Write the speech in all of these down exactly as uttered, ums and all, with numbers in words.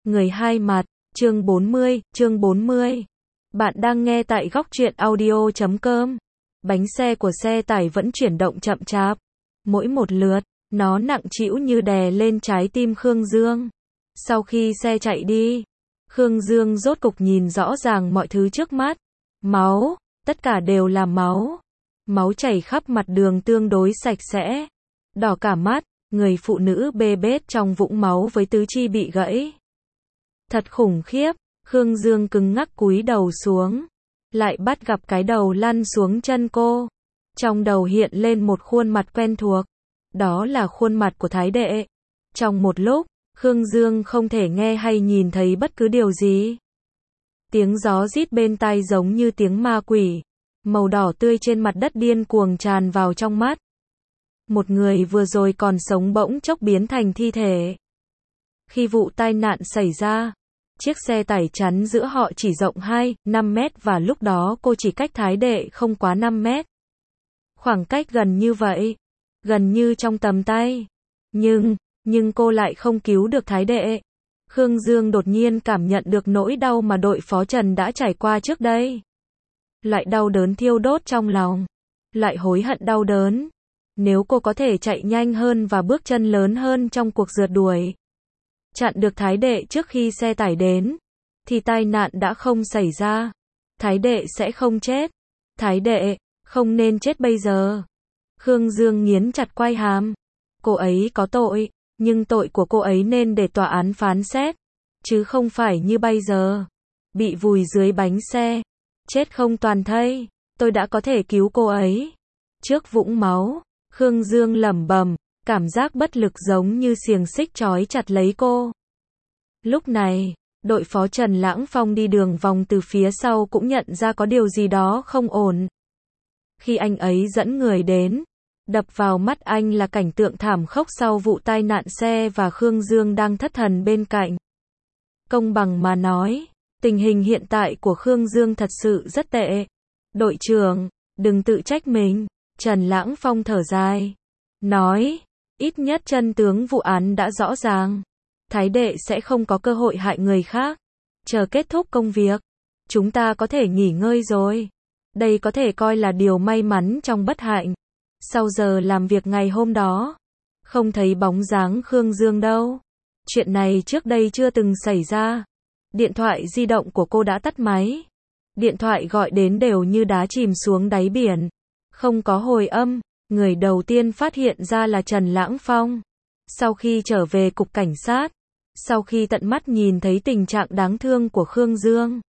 Người hai mặt, chương bốn mươi, chương bốn mươi. Bạn đang nghe tại góc truyện audio chấm com. Bánh xe của xe tải vẫn chuyển động chậm chạp. Mỗi một lượt, nó nặng trĩu như đè lên trái tim Khương Dương. Sau khi xe chạy đi, Khương Dương rốt cục nhìn rõ ràng mọi thứ trước mắt. Máu, tất cả đều là máu. Máu chảy khắp mặt đường tương đối sạch sẽ. Đỏ cả mắt, người phụ nữ bê bết trong vũng máu với tứ chi bị gãy. Thật khủng khiếp, Khương Dương cứng ngắc cúi đầu xuống. Lại bắt gặp cái đầu lăn xuống chân cô. Trong đầu hiện lên một khuôn mặt quen thuộc. Đó là khuôn mặt của Thái Đệ. Trong một lúc, Khương Dương không thể nghe hay nhìn thấy bất cứ điều gì. Tiếng gió rít bên tai giống như tiếng ma quỷ. Màu đỏ tươi trên mặt đất điên cuồng tràn vào trong mắt. Một người vừa rồi còn sống bỗng chốc biến thành thi thể. Khi vụ tai nạn xảy ra, chiếc xe tải chắn giữa họ chỉ rộng hai, năm mét và lúc đó cô chỉ cách Thái Đệ không quá năm mét. Khoảng cách gần như vậy, gần như trong tầm tay. Nhưng, nhưng cô lại không cứu được Thái Đệ. Khương Dương đột nhiên cảm nhận được nỗi đau mà đội phó Trần đã trải qua trước đây. Loại đau đớn thiêu đốt trong lòng. Loại hối hận đau đớn. Nếu cô có thể chạy nhanh hơn và bước chân lớn hơn trong cuộc rượt đuổi, chặn được Thái Đệ trước khi xe tải đến, thì tai nạn đã không xảy ra. Thái Đệ sẽ không chết. Thái Đệ, không nên chết bây giờ. Khương Dương nghiến chặt quai hàm. Cô ấy có tội, nhưng tội của cô ấy nên để tòa án phán xét, chứ không phải như bây giờ. Bị vùi dưới bánh xe, chết không toàn thây, tôi đã có thể cứu cô ấy. Trước vũng máu, Khương Dương lẩm bẩm, cảm giác bất lực giống như xiềng xích trói chặt lấy cô. Lúc này, đội phó Trần Lãng Phong đi đường vòng từ phía sau cũng nhận ra có điều gì đó không ổn. Khi anh ấy dẫn người đến, đập vào mắt anh là cảnh tượng thảm khốc sau vụ tai nạn xe và Khương Dương đang thất thần bên cạnh. Công bằng mà nói, tình hình hiện tại của Khương Dương thật sự rất tệ. Đội trưởng, đừng tự trách mình. Trần Lãng Phong thở dài, nói, ít nhất chân tướng vụ án đã rõ ràng. Thái Đệ sẽ không có cơ hội hại người khác. Chờ kết thúc công việc, chúng ta có thể nghỉ ngơi rồi. Đây có thể coi là điều may mắn trong bất hạnh. Sau giờ làm việc ngày hôm đó, không thấy bóng dáng Khương Dương đâu. Chuyện này trước đây chưa từng xảy ra. Điện thoại di động của cô đã tắt máy. Điện thoại gọi đến đều như đá chìm xuống đáy biển. Không có hồi âm. Người đầu tiên phát hiện ra là Trần Lãng Phong. Sau khi trở về cục cảnh sát, sau khi tận mắt nhìn thấy tình trạng đáng thương của Khương Dương,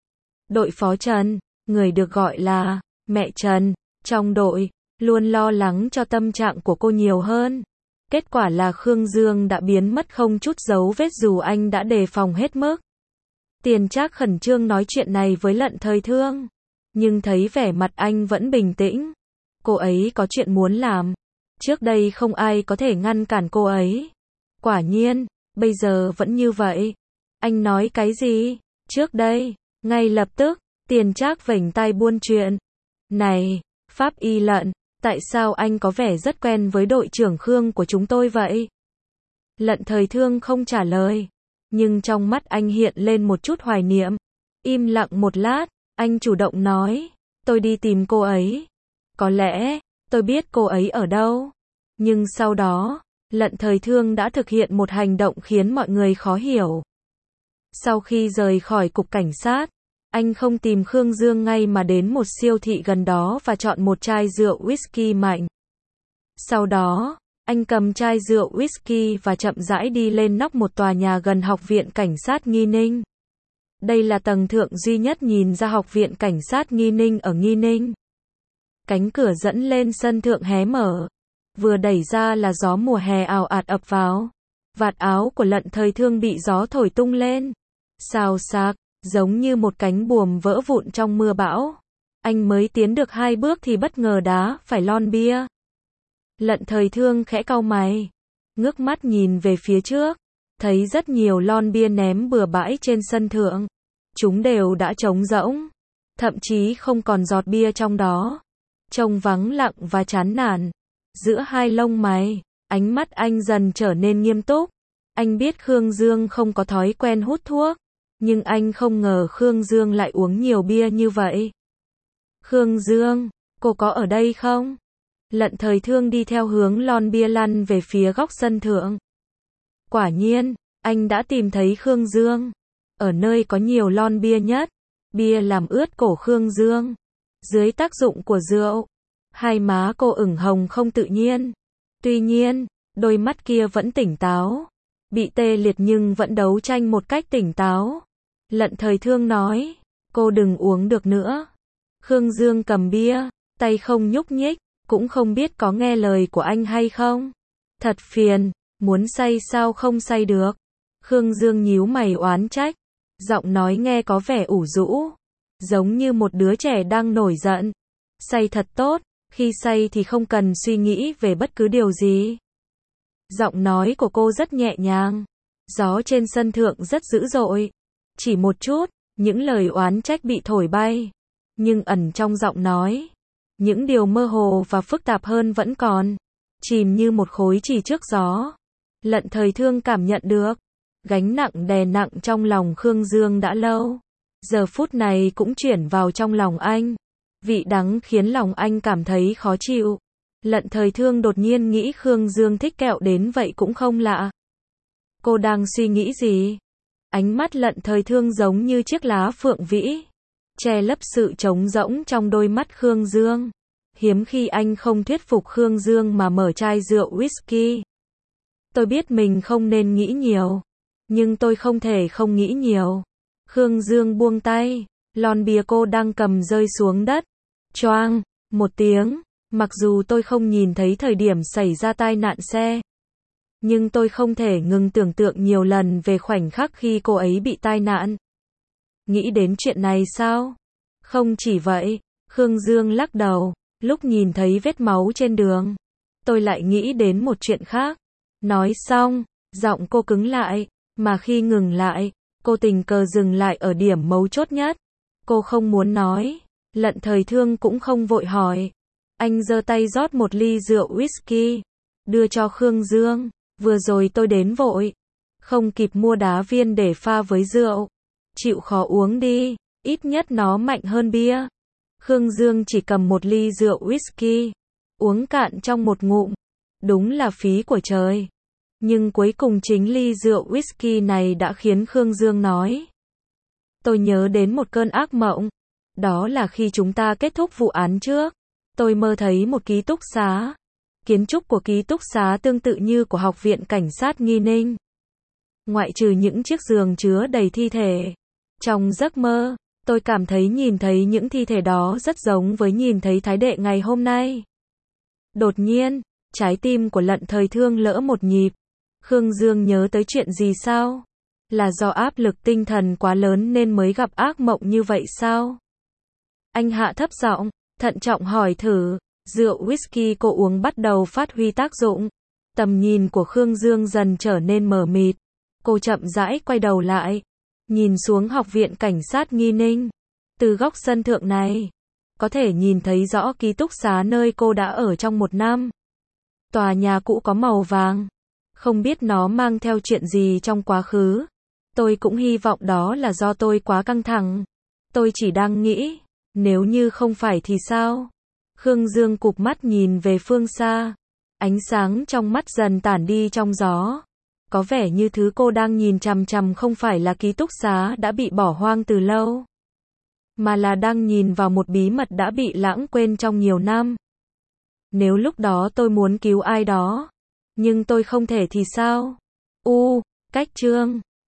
đội phó Trần, người được gọi là mẹ Trần, trong đội, luôn lo lắng cho tâm trạng của cô nhiều hơn. Kết quả là Khương Dương đã biến mất không chút dấu vết dù anh đã đề phòng hết mức. Tiền Trác khẩn trương nói chuyện này với Lận Thời Thương, nhưng thấy vẻ mặt anh vẫn bình tĩnh. Cô ấy có chuyện muốn làm. Trước đây không ai có thể ngăn cản cô ấy. Quả nhiên, bây giờ vẫn như vậy. Anh nói cái gì? Trước đây, ngay lập tức, Tiền Trác vểnh tai buôn chuyện. Này, Pháp Y Lận, tại sao anh có vẻ rất quen với đội trưởng Khương của chúng tôi vậy? Lận Thời Thương không trả lời, nhưng trong mắt anh hiện lên một chút hoài niệm. Im lặng một lát, anh chủ động nói, tôi đi tìm cô ấy. Có lẽ, tôi biết cô ấy ở đâu. Nhưng sau đó, Lận Thời Thương đã thực hiện một hành động khiến mọi người khó hiểu. Sau khi rời khỏi cục cảnh sát, anh không tìm Khương Dương ngay mà đến một siêu thị gần đó và chọn một chai rượu whisky mạnh. Sau đó, anh cầm chai rượu whisky và chậm rãi đi lên nóc một tòa nhà gần Học viện Cảnh sát Nghi Ninh. Đây là tầng thượng duy nhất nhìn ra Học viện Cảnh sát Nghi Ninh ở Nghi Ninh. Cánh cửa dẫn lên sân thượng hé mở. Vừa đẩy ra là gió mùa hè ào ạt ập vào. Vạt áo của Lận Thời Thương bị gió thổi tung lên. Xào xạc, giống như một cánh buồm vỡ vụn trong mưa bão. Anh mới tiến được hai bước thì bất ngờ đá phải lon bia. Lận Thời Thương khẽ cau mày, ngước mắt nhìn về phía trước, thấy rất nhiều lon bia ném bừa bãi trên sân thượng. Chúng đều đã trống rỗng, thậm chí không còn giọt bia trong đó. Trông vắng lặng và chán nản. Giữa hai lông mày, ánh mắt anh dần trở nên nghiêm túc. Anh biết Khương Dương không có thói quen hút thuốc, nhưng anh không ngờ Khương Dương lại uống nhiều bia như vậy. Khương Dương, cô có ở đây không? Lận Thời Thương đi theo hướng lon bia lăn về phía góc sân thượng. Quả nhiên, anh đã tìm thấy Khương Dương. Ở nơi có nhiều lon bia nhất, bia làm ướt cổ Khương Dương. Dưới tác dụng của rượu, hai má cô ửng hồng không tự nhiên. Tuy nhiên, đôi mắt kia vẫn tỉnh táo. Bị tê liệt nhưng vẫn đấu tranh một cách tỉnh táo. Lận Thời Thương nói, cô đừng uống được nữa. Khương Dương cầm bia, tay không nhúc nhích, cũng không biết có nghe lời của anh hay không. Thật phiền, muốn say sao không say được. Khương Dương nhíu mày oán trách, giọng nói nghe có vẻ ủ rũ, giống như một đứa trẻ đang nổi giận. Say thật tốt, khi say thì không cần suy nghĩ về bất cứ điều gì. Giọng nói của cô rất nhẹ nhàng, gió trên sân thượng rất dữ dội. Chỉ một chút, những lời oán trách bị thổi bay, nhưng ẩn trong giọng nói, những điều mơ hồ và phức tạp hơn vẫn còn, chìm như một khối chì trước gió. Lận Thời Thương cảm nhận được, gánh nặng đè nặng trong lòng Khương Dương đã lâu, giờ phút này cũng chuyển vào trong lòng anh. Vị đắng khiến lòng anh cảm thấy khó chịu. Lận Thời Thương đột nhiên nghĩ Khương Dương thích kẹo đến vậy cũng không lạ. Cô đang suy nghĩ gì? Ánh mắt Lận Thời Thương giống như chiếc lá phượng vĩ, che lấp sự trống rỗng trong đôi mắt Khương Dương. Hiếm khi anh không thuyết phục Khương Dương mà mở chai rượu whisky. Tôi biết mình không nên nghĩ nhiều, nhưng tôi không thể không nghĩ nhiều. Khương Dương buông tay, lon bia cô đang cầm rơi xuống đất. Choang, một tiếng, mặc dù tôi không nhìn thấy thời điểm xảy ra tai nạn xe, nhưng tôi không thể ngừng tưởng tượng nhiều lần về khoảnh khắc khi cô ấy bị tai nạn. Nghĩ đến chuyện này sao? Không chỉ vậy, Khương Dương lắc đầu, lúc nhìn thấy vết máu trên đường, tôi lại nghĩ đến một chuyện khác. Nói xong, giọng cô cứng lại, mà khi ngừng lại, cô tình cờ dừng lại ở điểm mấu chốt nhất. Cô không muốn nói, Lận Thời Thương cũng không vội hỏi. Anh giơ tay rót một ly rượu whisky, đưa cho Khương Dương. Vừa rồi tôi đến vội, không kịp mua đá viên để pha với rượu. Chịu khó uống đi, ít nhất nó mạnh hơn bia. Khương Dương chỉ cầm một ly rượu whisky, uống cạn trong một ngụm. Đúng là phí của trời. Nhưng cuối cùng chính ly rượu whisky này đã khiến Khương Dương nói. Tôi nhớ đến một cơn ác mộng. Đó là khi chúng ta kết thúc vụ án trước. Tôi mơ thấy một ký túc xá. Kiến trúc của ký túc xá tương tự như của Học viện Cảnh sát Nghi Ninh. Ngoại trừ những chiếc giường chứa đầy thi thể. Trong giấc mơ, tôi cảm thấy nhìn thấy những thi thể đó rất giống với nhìn thấy Thái Đệ ngày hôm nay. Đột nhiên, trái tim của Lận Thời Thương lỡ một nhịp. Khương Dương nhớ tới chuyện gì sao? Là do áp lực tinh thần quá lớn nên mới gặp ác mộng như vậy sao? Anh hạ thấp giọng, thận trọng hỏi thử. Rượu whisky cô uống bắt đầu phát huy tác dụng. Tầm nhìn của Khương Dương dần trở nên mờ mịt. Cô chậm rãi quay đầu lại, nhìn xuống Học viện Cảnh sát Nghi Ninh. Từ góc sân thượng này, có thể nhìn thấy rõ ký túc xá nơi cô đã ở trong một năm. Tòa nhà cũ có màu vàng. Không biết nó mang theo chuyện gì trong quá khứ. Tôi cũng hy vọng đó là do tôi quá căng thẳng. Tôi chỉ đang nghĩ, nếu như không phải thì sao? Khương Dương cụp mắt nhìn về phương xa. Ánh sáng trong mắt dần tản đi trong gió. Có vẻ như thứ cô đang nhìn chằm chằm không phải là ký túc xá đã bị bỏ hoang từ lâu, mà là đang nhìn vào một bí mật đã bị lãng quên trong nhiều năm. Nếu lúc đó tôi muốn cứu ai đó, nhưng tôi không thể thì sao? U, cách chương